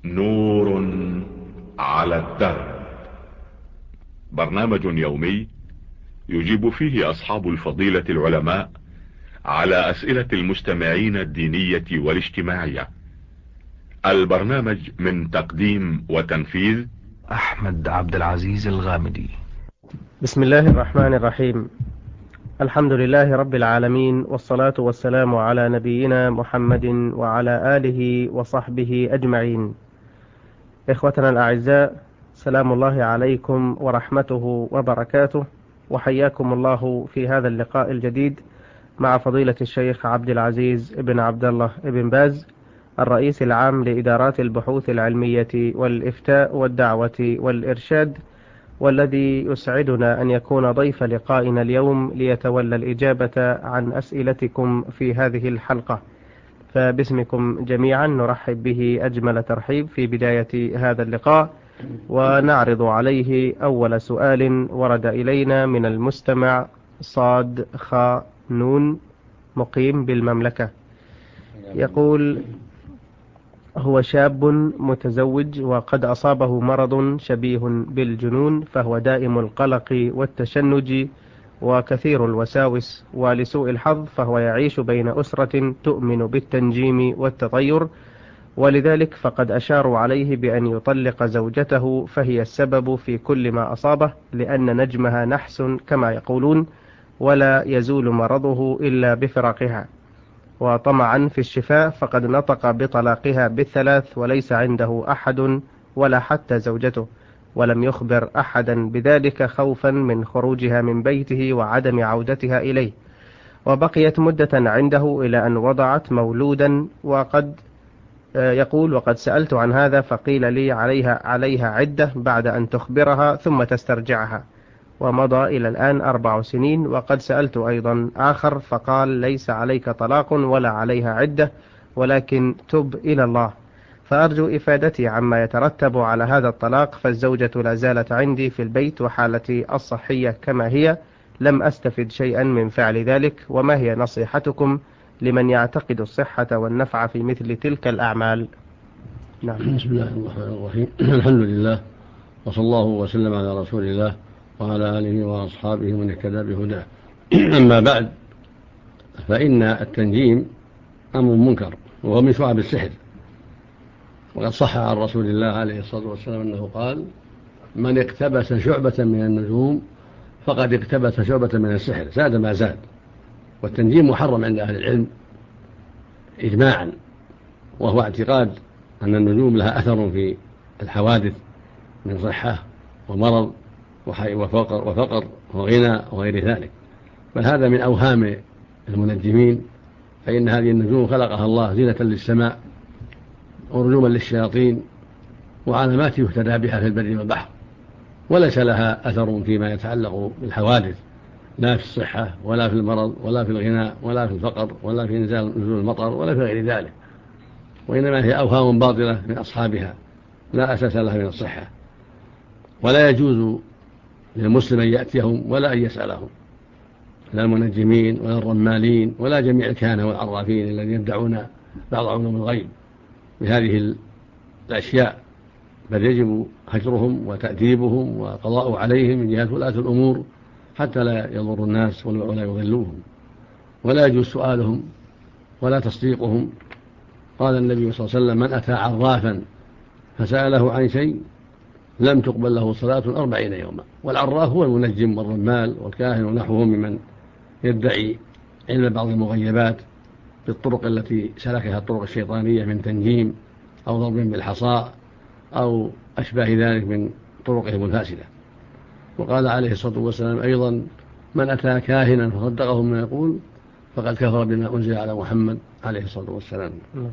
نور على الدرب. برنامج يومي يجيب فيه أصحاب الفضيلة العلماء على أسئلة المستمعين الدينية والاجتماعية. البرنامج من تقديم وتنفيذ أحمد عبد العزيز الغامدي. بسم الله الرحمن الرحيم. الحمد لله رب العالمين، والصلاة والسلام على نبينا محمد وعلى آله وصحبه أجمعين. إخوتنا الأعزاء، سلام الله عليكم ورحمته وبركاته، وحياكم الله في هذا اللقاء الجديد مع فضيلة الشيخ عبد العزيز بن عبد الله بن باز، الرئيس العام لإدارات البحوث العلمية والإفتاء والدعوة والإرشاد، والذي يسعدنا أن يكون ضيف لقائنا اليوم ليتولى الإجابة عن أسئلتكم في هذه الحلقة. فباسمكم جميعا نرحب به أجمل ترحيب في بداية هذا اللقاء، ونعرض عليه أول سؤال ورد إلينا من المستمع صاد خا نون مقيم بالمملكة. يقول: هو شاب متزوج وقد أصابه مرض شبيه بالجنون، فهو دائم القلق والتشنج وكثير الوساوس، ولسوء الحظ فهو يعيش بين أسرة تؤمن بالتنجيم والتطير، ولذلك فقد أشاروا عليه بأن يطلق زوجته، فهي السبب في كل ما أصابه، لأن نجمها نحس كما يقولون، ولا يزول مرضه إلا بفراقها. وطمعا في الشفاء فقد نطق بطلاقها بالثلاث، وليس عنده أحد ولا حتى زوجته، ولم يخبر أحدا بذلك خوفا من خروجها من بيته وعدم عودتها إليه. وبقيت مدة عنده إلى أن وضعت مولودا، وقد يقول: وقد سألت عن هذا فقيل لي عليها عدة بعد أن تخبرها ثم تسترجعها، ومضى إلى الآن 4 سنين. وقد سألت أيضا آخر فقال: ليس عليك طلاق ولا عليها عدة، ولكن تب إلى الله. فأرجو إفادتي عما يترتب على هذا الطلاق، فالزوجة لا زالت عندي في البيت وحالتي الصحية كما هي، لم أستفد شيئا من فعل ذلك، وما هي نصيحتكم لمن يعتقد الصحة والنفع في مثل تلك الأعمال؟ نعم. بسم الله الرحمن الرحيم. الحمد لله، وصلى الله وسلم على رسول الله وعلى آله وأصحابه من اهتدى بهداه. أما بعد، فإن التنجيم أمر منكر وهو من شعب السحر، وقد صح عن رسول الله عليه الصلاة والسلام أنه قال: من اقتبس شعبة من النجوم فقد اقتبس شعبة من السحر زاد ما زاد. والتنجيم محرم عند أهل العلم إجماعا، وهو اعتقاد أن النجوم لها أثر في الحوادث من صحة ومرض وفقر وغنى وغير ذلك، بل هذا من أوهام المنجمين، فإن هذه النجوم خلقها الله زينة للسماء ورجوما للشياطين وعلامات يهتدى بها في البر والبحر، وليس لها أثر فيما يتعلق بالحوادث، لا في الصحة ولا في المرض ولا في الغنى ولا في الفقر ولا في نزول المطر ولا في غير ذلك، وإنما هي أوهام باطلة من أصحابها لا أساس لها من الصحة. ولا يجوز للمسلم أن يأتيهم ولا أن يسألهم، لا المنجمين ولا الرمالين ولا جميع الكهنة والعرافين الذين يدعون بعض علوم الغيب بهذه الأشياء، بل يجب هجرهم وتأديبهم وقضاء عليهم من جهة ولاة الأمور حتى لا يضر الناس ولا يضلوهم. ولا يجوز سؤالهم ولا تصديقهم. قال النبي صلى الله عليه وسلم: من أتى عرافا فسأله عن شيء لم تقبل له صلاة 40 يوما. والعراف هو المنجم والرمال والكاهن ونحوهم ممن يدعي علم بعض المغيبات بالطرق التي سلكها الطرق الشيطانية من تنجيم أو ضرب بالحصاء أو أشباه ذلك من طرقهم الفاسدة. وقال عليه الصلاة والسلام أيضا: من أتى كاهنا فصدقه ما يقول فقد كفر بما أنزل على محمد عليه الصلاة والسلام.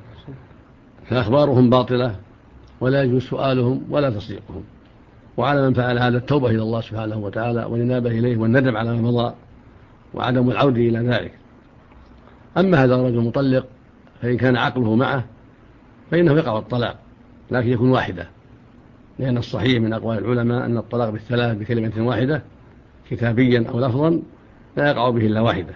فأخبارهم باطلة، ولا يجوز سؤالهم ولا تصديقهم. وعلى من فعل هذا التوبة إلى الله سبحانه وتعالى والإنابة إليه والندم على ما مضى وعدم العودة إلى ذلك. أما هذا الرجل المطلق فإن كان عقله معه فإنه يقع الطلاق، لكن يكون واحدة، لأن الصحيح من أقوال العلماء أن الطلاق بالثلاث بكلمة واحدة كتابيا أو لفظا لا يقع به إلا واحدة،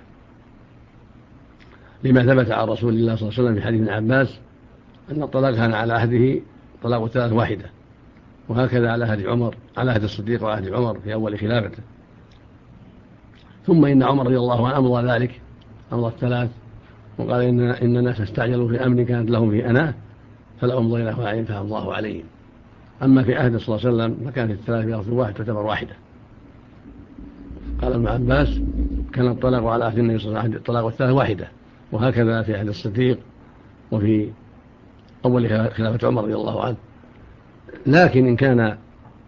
لما ثبت عن رسول الله صلى الله عليه وسلم في حديث ابن عباس أن الطلاق كان على عهده الطلاق الثلاث واحدة، وهكذا على عهد الصديق وعهد عمر في أول خلافته. ثم إن عمر رضي الله عنه أمضى ذلك، أمضى الثلاث، وقال إن الناس استعجلوا في أمر كانت لهم في أناه فلا أمضيناه عليهم فأمضاه عليهم. أما في عهد صلى الله عليه وسلم فكانت الثلاث في لفظ واحد تعتبر واحدة. قال ابن عباس كان الطلاق على عهد النبي صلى الله عليه وسلم الطلاق الثلاث واحدة، وهكذا في عهد الصديق وفي أول خلافة عمر رضي الله عنه. لكن إن كان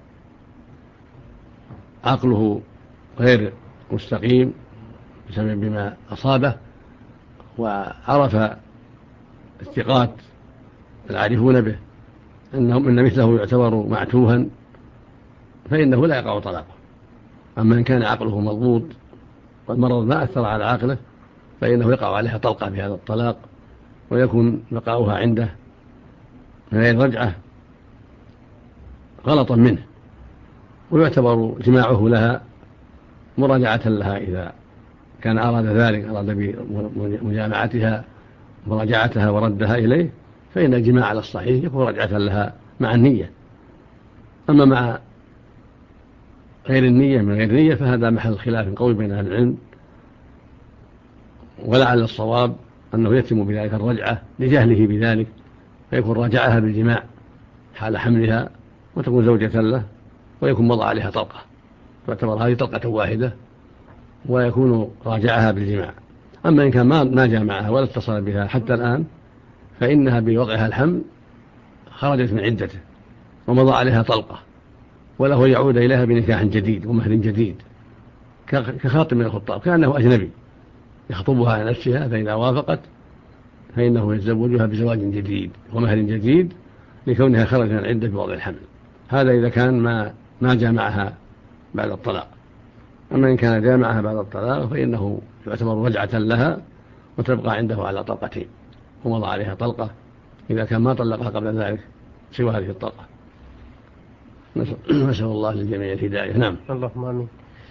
عقله غير مستقيم بسبب بما أصابه، وعرف الثقات العارفون به إن مثله يعتبر معتوها، فإنه لا يقع طلاقه. أما إن كان عقله مضبوط والمرض ما أثر على عقله فإنه يقع عليها طلقة بهذا الطلاق، ويكون بقاؤها عنده من غير رجعة غلطا منه، ويعتبر جماعه لها مراجعة لها إذا كان أراد ذلك، أراد بمجامعتها مراجعتها وردها إليه، فإن الجماع على الصحيح يكون رجعة لها مع النية. أما مع غير النية من غير نية فهذا محل خلاف قوي بين أهل العلم، ولعل الصواب أنه يتم بذلك الرجعة لجهله بذلك، فيكون راجعها بالجماع حال حملها وتكون زوجة له، ويكون مضى عليها طلقة، تعتبر هذه طلقة واحدة ويكون راجعها بالجماع. أما إن كان ما جامعها ولا اتصل بها حتى الآن فإنها بوضعها الحمل خرجت من عدته ومضى عليها طلقة، وله يعود إليها بنكاح جديد ومهر جديد كخاطب من الخطاب، كأنه أجنبي يخطبها على نفسها، فإذا وافقت فإنه يتزوجها بزواج جديد ومهر جديد لكونها خرجت من العدة بوضع الحمل. هذا إذا كان ما جامعها بعد الطلاق. أما إن كان جامعها بعد الطلاق فإنه يعتبر رجعة لها وتبقى عنده على طلقتين، ومضى عليها طلقة إذا كان ما طلقها قبل ذلك سوى هذه الطلقة. نسأل الله للجميع الهداية. نعم. اللهم آمين.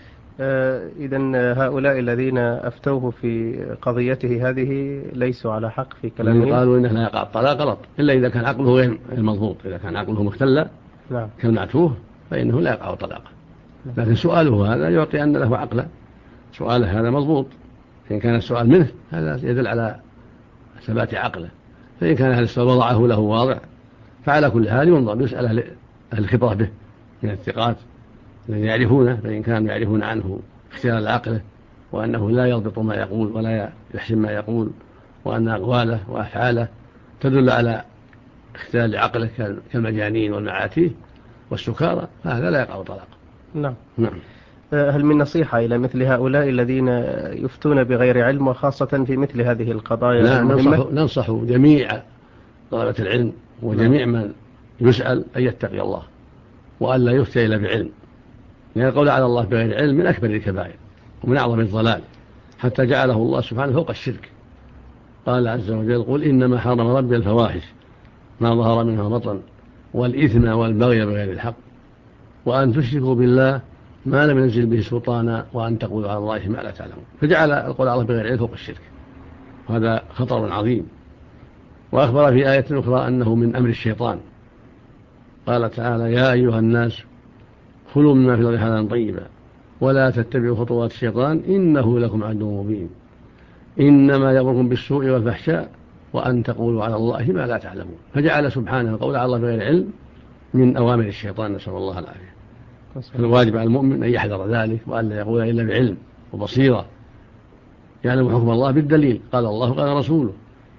إذن هؤلاء الذين أفتوه في قضيته هذه ليسوا على حق في كلامهم. قالوا إنه لا يقع الطلاق غلط إلا إذا كان عقله غير مضبوط، إذا كان عقله مختل نعم كالمعتوه فإنه لا يقع طلاقه. لكن سؤاله هذا يعطي أن له عقلا، سؤاله هذا مضبوط. إن كان السؤال منه هذا يدل على ثبات عقله، فإن كان هذا السؤال وضعه له واضع فعلى كل حال ينظر يسأل أهل الخبرة به من الثقات الذين يعرفونه، فإن كانوا يعرفون عنه اختيار عقله وأنه لا يضبط ما يقول ولا يحسن ما يقول، وأن أقواله وأفعاله تدل على اختيار عقله كالمجانين والمعاتيه والسكارى، فهذا لا يقع طلاق. نعم. نعم. هل من نصيحة إلى مثل هؤلاء الذين يفتون بغير علم وخاصة في مثل هذه القضايا المهمة؟ ننصح جميع طلبة العلم وجميع من يسأل أن يتقي الله وأن لا يفتي إلا بعلم، لأن القول على الله بغير علم من أكبر الكبائر ومن أعظم الضلال، حتى جعله الله سبحانه فوق الشرك. قال عز وجل: قل إنما حرم ربي الفواحش ما ظهر منها بطن والإثم والبغي بغير الحق وأن تشركوا بالله ما لم ينزل به سلطانا وأن تقولوا على الله ما لا تعلمون. فجعل القول على الله بغير علم فوق الشرك، وهذا خطر عظيم. وأخبر في آية أخرى أنه من أمر الشيطان، قال تعالى: يا أيها الناس كلوا مما في الأرض حلالا طيبا ولا تتبعوا خطوات الشيطان إنه لكم عدو مبين إنما يأمركم بالسوء والفحشاء وأن تقولوا على الله ما لا تعلمون. فجعل سبحانه القول على الله بغير علم من أوامر الشيطان، نسأل الله العافية. الواجب على المؤمن أن يحذر ذلك وأن لا يقول إلا بعلم وبصيرة، يعلم حكم الله بالدليل، قال الله قال رسوله،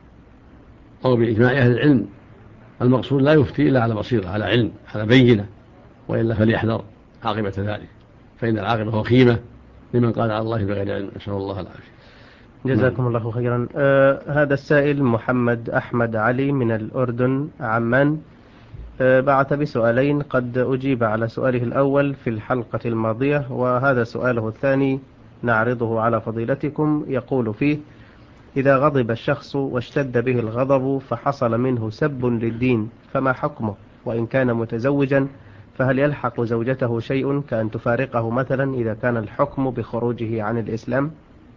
أو بإجماع أهل العلم. المقصود لا يفتي إلا على بصيرة، على علم، على بينة، وإلا فليحذر عاقبة ذلك، فإن العاقبة وخيمة لمن قال على الله بغير علم، نسأل الله العافية. جزاكم الله خيرا. هذا السائل محمد أحمد علي من الأردن عمان بعث بسؤالين، قد أجيب على سؤاله الأول في الحلقة الماضية، وهذا سؤاله الثاني نعرضه على فضيلتكم. يقول فيه: إذا غضب الشخص واشتد به الغضب فحصل منه سب للدين فما حكمه؟ وإن كان متزوجا فهل يلحق زوجته شيء كأن تفارقه مثلا إذا كان الحكم بخروجه عن الإسلام؟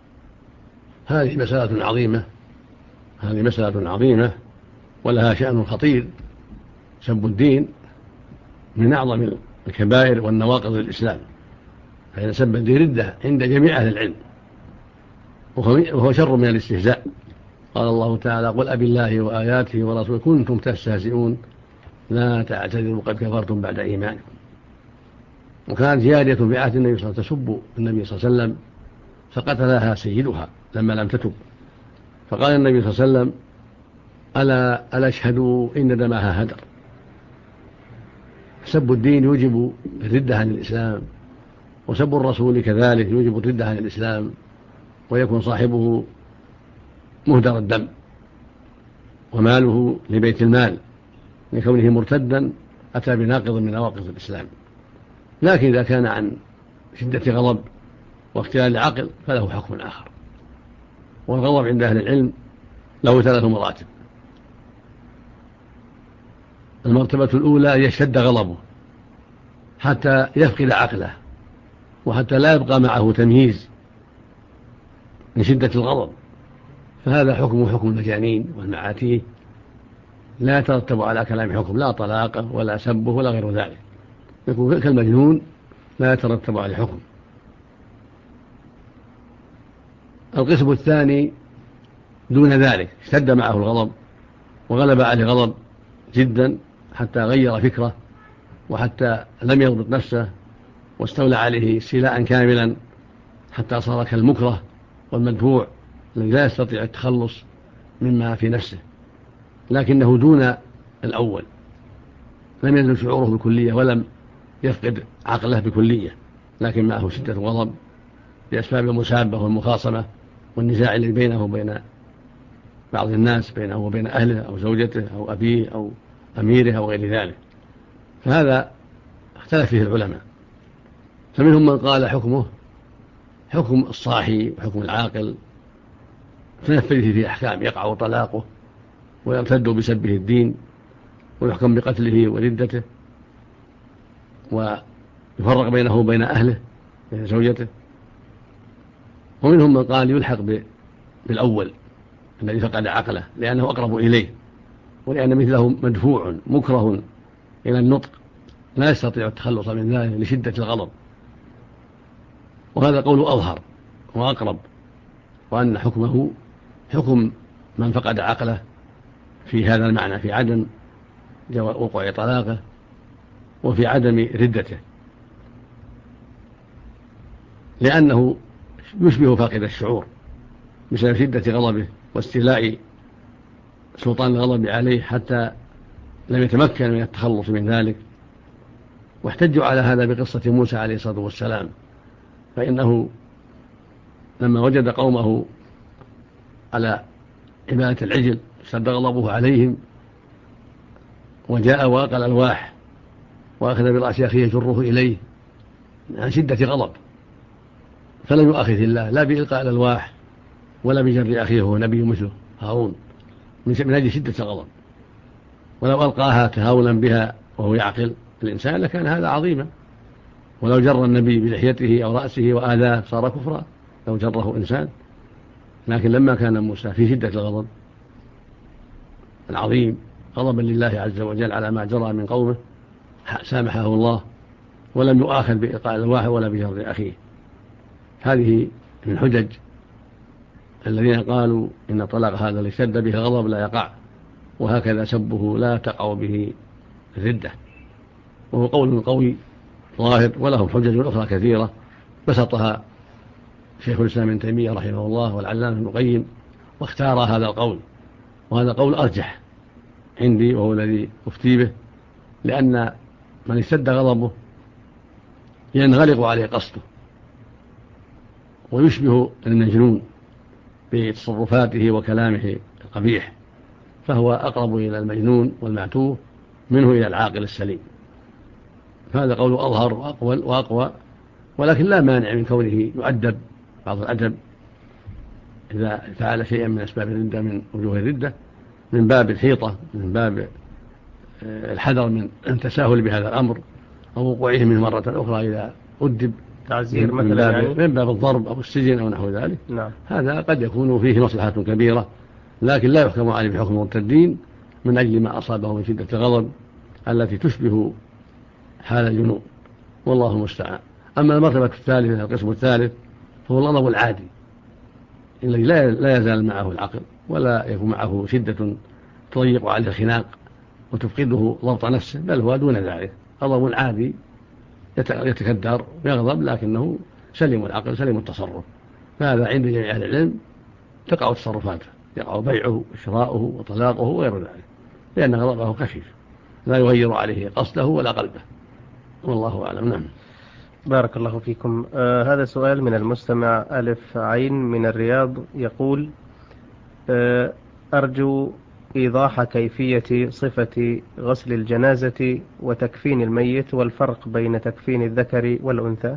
هذه مسألة عظيمة ولها شأن خطير، سب الدين من أعظم الكبائر والنواقض للإسلام، فإن سب الدين ردة عند جميع أهل العلم، وهو شر من الاستهزاء. قال الله تعالى: قل أبي الله وآياته ورسوله كنتم تستهزئون لا تعتذروا قد كفرتم بعد إيمانكم. وكانت جارية في عهد النبي صلى الله عليه وسلم تسب النبي صلى الله عليه وسلم فقتلها سيدها لما لم تتب، فقال النبي صلى الله عليه وسلم: ألا أشهدوا إن دمها هدر. سب الدين يوجب الردة عن الإسلام، وسب الرسول كذلك يوجب الردة عن الإسلام، ويكون صاحبه مهدر الدم وماله لبيت المال لكونه مرتدا أتى بناقض من نواقض الإسلام. لكن إذا كان عن شدة غضب واختلال العقل فله حكم آخر. والغضب عند أهل العلم له 3 مراتب. المرتبة الأولى أن يشتد غضبه حتى يفقد عقله، وحتى لا يبقى معه تمييز من شدة الغضب، فهذا حكم المجانين والمعاتيه، لا يترتب على كلام حكم، لا طلاقه ولا سبه ولا غير ذلك، يكون كالمجنون لا يترتب عليه حكم. القسم الثاني دون ذلك، اشتد معه الغضب وغلب عليه غضب جدا حتى غير فكره، وحتى لم يضبط نفسه واستولى عليه استيلاء كاملا حتى صار كالمكره والمدفوع الذي لا يستطيع التخلص مما في نفسه، لكنه دون الأول، لم ينزل شعوره بالكلية ولم يفقد عقله بكلية، لكن معه شدة غضب بأسباب المسابة والمخاصمة والنزاع الذي بينه وبين بعض الناس، بينه وبين أهله أو زوجته أو أبيه أو أميره أو غير ذلك. فهذا اختلف فيه العلماء، فمنهم من قال حكمه حكم الصاحي وحكم العاقل، تنفذ فيه أحكام، يقع طلاقه ويرتد بسبه الدين ويحكم بقتله وردته، ويفرق بينه وبين أهله بين زوجته. ومنهم من قال يلحق بالأول الذي فقد عقله لأنه أقرب إليه، ولأن مثله مدفوع مكره إلى النطق لا يستطيع التخلص من ذلك لشدة الغضب. وهذا قول أظهر وأقرب، وأن حكمه حكم من فقد عقله في هذا المعنى، في عدم وقوع طلاقه وفي عدم ردته، لأنه يشبه فاقد الشعور بسبب شدة غضبه واستيلاء سلطان الغضب عليه حتى لم يتمكن من التخلص من ذلك. واحتجوا على هذا بقصة موسى عليه الصلاة والسلام، فإنه لما وجد قومه على عبادة العجل اشتد غضبه عليهم، وجاء وألقى الألواح وأخذ برأس أخيه يجره إليه عن شدة غضب، فلم يؤاخذ الله لا بإلقاء الألواح ولا بجر أخيه هو نبي مثله هارون من أجل شدة الغضب. ولو ألقاها تهاونا بها وهو يعقل الإنسان لكان هذا عظيما، ولو جر النبي بلحيته أو رأسه وآذاه صار كفرا لو جره إنسان. لكن لما كان موسى في شدة الغضب العظيم غضبا لله عز وجل على ما جرى من قومه سامحه الله ولم يؤاخذ بإلقاء الألواح ولا بجر أخيه. هذه من حجج الذين قالوا إن طلاق هذا اللي اشتد به الغضب لا يقع، وهكذا سبه لا تقع به الردة، وهو قول قوي ظاهر، ولهم حجج أخرى كثيرة بسطها شيخ الإسلام ابن تيمية رحمه الله والعلامة ابن القيم، واختار هذا القول، وهذا قول أرجح عندي وهو الذي أفتي به، لأن من اشتد غضبه ينغلق عليه قصده ويشبه المجنون بتصرفاته وكلامه القبيح، فهو أقرب إلى المجنون والمعتوه منه إلى العاقل السليم. فهذا قول أظهر وأقوى، ولكن لا مانع من كونه يؤدب بعض الأدب إذا فعل شيئا من أسباب الردة من وجوه الردة، من باب الحيطة، من باب الحذر من التساهل بهذا الأمر أو وقوعه منه مرة أخرى إذا أدب، تعزير مثلا يعني من باب الضرب أو السجن أو نحو ذلك. نعم. هذا قد يكون فيه مصلحة كبيرة، لكن لا يحكم عليه بحكم المرتدين من أجل ما أصابه من شدة الغضب التي تشبه حال الجنوب، والله المستعان. أما المرتبة الثالثة القسم الثالث فهو الغضب العادي الذي لا يزال معه العقل ولا يكون معه شدة تضيق عليه الخناق وتفقده ضبط نفسه، بل هو دون ذلك غضب عادي يتكدر ويغضب لكنه سليم العقل سليم التصرف. فهذا عند جميع أهل العلم تقع تصرفاته، يقع بيعه وشراؤه وطلاقه وغير ذلك، لأن غضبه خفيف لا يغير عليه قصده ولا قلبه، والله أعلم. نعم. بارك الله فيكم. هذا سؤال من المستمع ألف عين من الرياض، يقول: أرجو إيضاح كيفية صفة غسل الجنازة وتكفين الميت، والفرق بين تكفين الذكر والأنثى.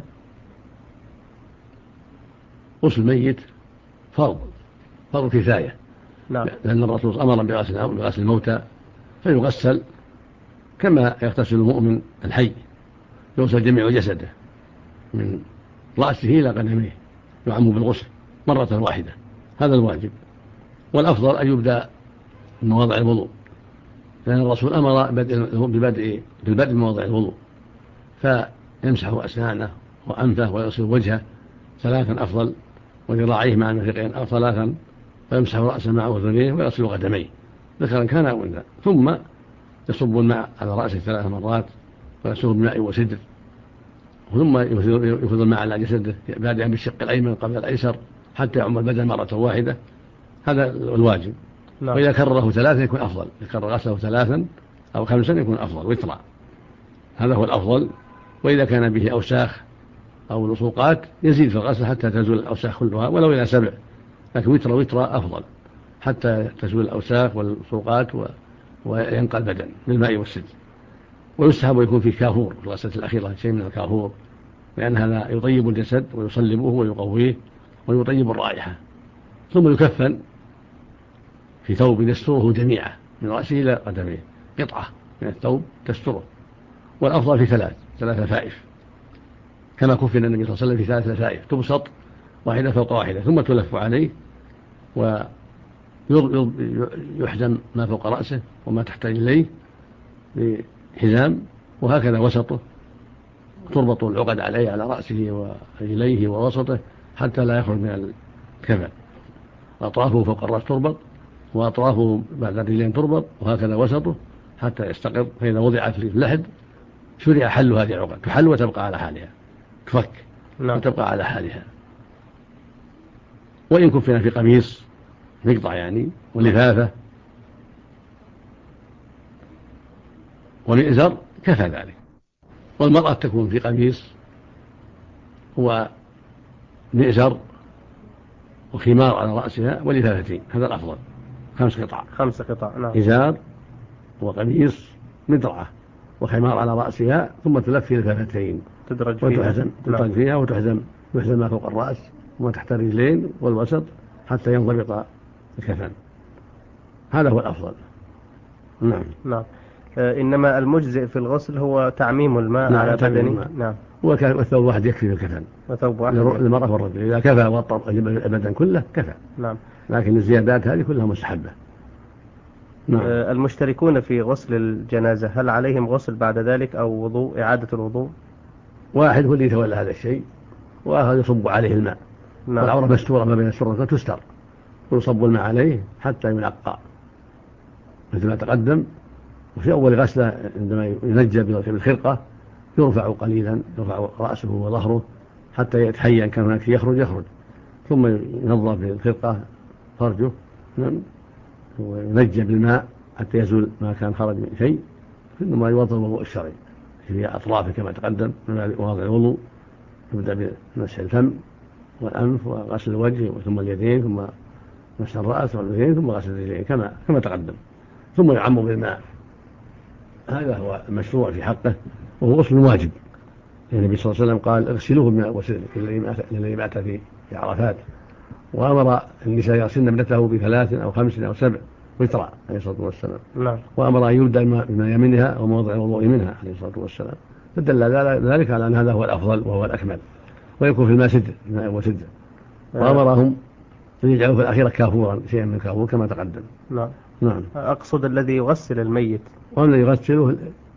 غسل الميت فرض كفاية، نعم. لأن الرسول أمر بغسل الموتى، فيغسل كما يغتسل المؤمن الحي، يغسل جميع جسده من رأسه إلى قدميه، يعم بالغسل مرة واحدة، هذا الواجب. والأفضل أن يبدأ من مواضع الوضوء، لأن الرسول أمر بالبدء من مواضع الوضوء، فيمسح أسنانه وأنفه ويغسل وجهه ثلاثا أفضل، وذراعيه مع المرفقين ثلاثا، فيمسح رأسه مع أذنيه ويغسل قدميه ذكرا كان أو أنثى، ثم يصب الماء على رأسه 3 مرات ويغسله بماء وسدر، ثم يفيض الماء على جسده بادئا بالشق الأيمن قبل الأيسر حتى يعم البدن مرة واحدة، هذا الواجب. نعم. وإذا كرره 3 يكون أفضل، إذا كرر غسله 3 أو 5 يكون أفضل ويترى، هذا هو الأفضل. وإذا كان به أوساخ أو لصوقات يزيد في الغسل حتى تزول الأوساخ كلها ولو إلى 7، لكن وترى أفضل حتى تزول الأوساخ واللصوقات وينقى البدن بالماء والسدر. ويستحب يكون فيه كافور في الغسلة الأخيرة، شيء من الكافور، لأن هذا يطيب الجسد ويصلبه ويقويه ويطيب الرائحة. ثم يكفن في ثوب يستره جميعا من رأسه إلى قدميه، قطعة من الثوب تستره، والأفضل في 3 لفائف، كما كفن النبي صلى الله عليه وسلم في 3 لفائف تبسط واحدة فوق واحدة، ثم تلف عليه ويحزم ما فوق رأسه وما تحت رجليه بحزام، وهكذا وسطه تربط العقد عليه على رأسه ورجليه ووسطه حتى لا يخرج من الكفن، أطرافه فوق الرأس تربط وأطرافه بعد الرجلين تربط، وهكذا وسطه حتى يستقر. فإذا وضعت في اللحد شرع حل هذه العقد، تحل وتبقى على حالها، تفك وتبقى على حالها. وإن كفن في قميص مقطع يعني ولفافة ومئزر كفى ذلك. والمرأة تكون في قميص ومئزر وخمار على رأسها ولفافتين، هذا الأفضل، 5 قطع. نعم. إزار وقميص مدرعة وخمار على رأسها، ثم تلف في لفافتين تدرج فيها وتحزم ما فوق الرأس وما تحت الرجلين والوسط حتى ينضبط الكفن، هذا هو الأفضل. نعم. إنما المجزئ في الغسل هو تعميم الماء على بدنه. نعم. والثوب واحد يكفي في الكفن، وثوب واحد للمرأة والرجل، إذا كفى وطر البدن كله كفى. نعم. لكن الزيادات هذه كلها مستحبة. نعم. المشتركون في غسل الجنازة هل عليهم غسل بعد ذلك أو وضوء، إعادة الوضوء؟ واحد هو اللي يتولى هذا الشيء، وآخر يصب عليه الماء. نعم. والعورة مستورة ما بين السرة تستر، ويصب الماء عليه حتى ينقى مثل ما تقدم. وفي أول غسلة عندما ينجى بالخرقة يرفع قليلا، يرفع رأسه وظهره حتى يتحين كان هناك يخرج، ثم ينظف بالخرقة فرجه وينجى بالماء حتى يزول ما كان خرج من شيء، ثم يوضع الوضوء الشرعي في أطرافه كما تقدم من مواضع الوضوء، يبدأ بمسح الفم والأنف وغسل الوجه ثم اليدين ثم مسح الرأس والرجلين ثم غسل الرجلين كما تقدم، ثم يعم بالماء. هذا هو المشروع في حقه، وهو غسل واجب. النبي صلى الله عليه وسلم قال: اغسلوه بالماء والسدر الذي مات في عرفات، وأمر النساء يغسلن ابنته ب3 أو 5 أو 7 وترى عليه الصلاة والسلام. نعم. وأمر أن يبدأ بما يمنها وموضع الوضوء منها عليه الصلاة والسلام، فدل ذلك على أن هذا هو الأفضل وهو الأكمل، ويكون في الماء سدر، الماء وسدر. وأمرهم أن يجعلوا في الأخيرة كافورا، شيئا من الكافور كما تقدم. نعم. أقصد الذي يغسل الميت، والذي يغسله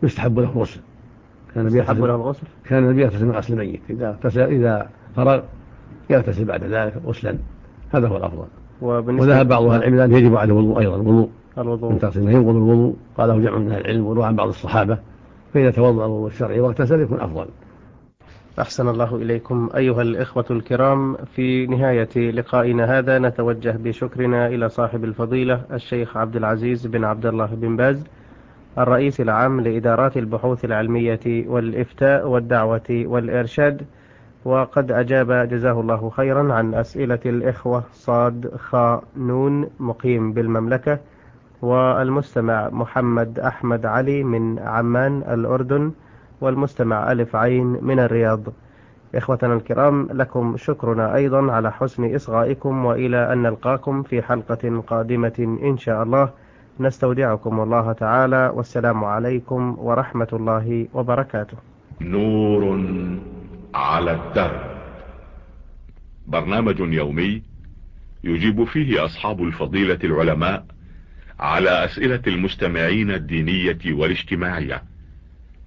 يستحب له الغسل. يستحب له الغسل. كان النبي يغتسل من غسل الميت، إذا فرغ يغتسل بعد ذلك غسلا، هذا هو الأفضل. وذهب بعض أهل العلم أنه يجب على الوضوء أيضا، الوضوء من تغسل الميت ينقض الوضوء، قاله جمع من أهل العلم وروى عن بعض الصحابة، فإذا توضأ الوضوء الشرعي واغتسل يكون أفضل. أحسن الله إليكم. أيها الإخوة الكرام، في نهاية لقائنا هذا نتوجه بشكرنا إلى صاحب الفضيلة الشيخ عبد العزيز بن عبد الله بن باز، الرئيس العام لإدارات البحوث العلمية والإفتاء والدعوة والإرشاد، وقد أجاب جزاه الله خيرا عن أسئلة الإخوة صاد خاء نون مقيم بالمملكة، والمستمع محمد أحمد علي من عمان الأردن، والمستمع ألف عين من الرياض. إخوتنا الكرام، لكم شكرنا أيضا على حسن إصغائكم، وإلى أن نلقاكم في حلقة قادمة إن شاء الله. نستودعكم الله تعالى، والسلام عليكم ورحمة الله وبركاته. نور على الدرب، برنامج يومي يجيب فيه أصحاب الفضيلة العلماء على أسئلة المستمعين الدينية والاجتماعية.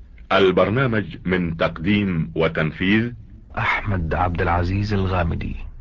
البرنامج من تقديم وتنفيذ أحمد عبد العزيز الغامدي.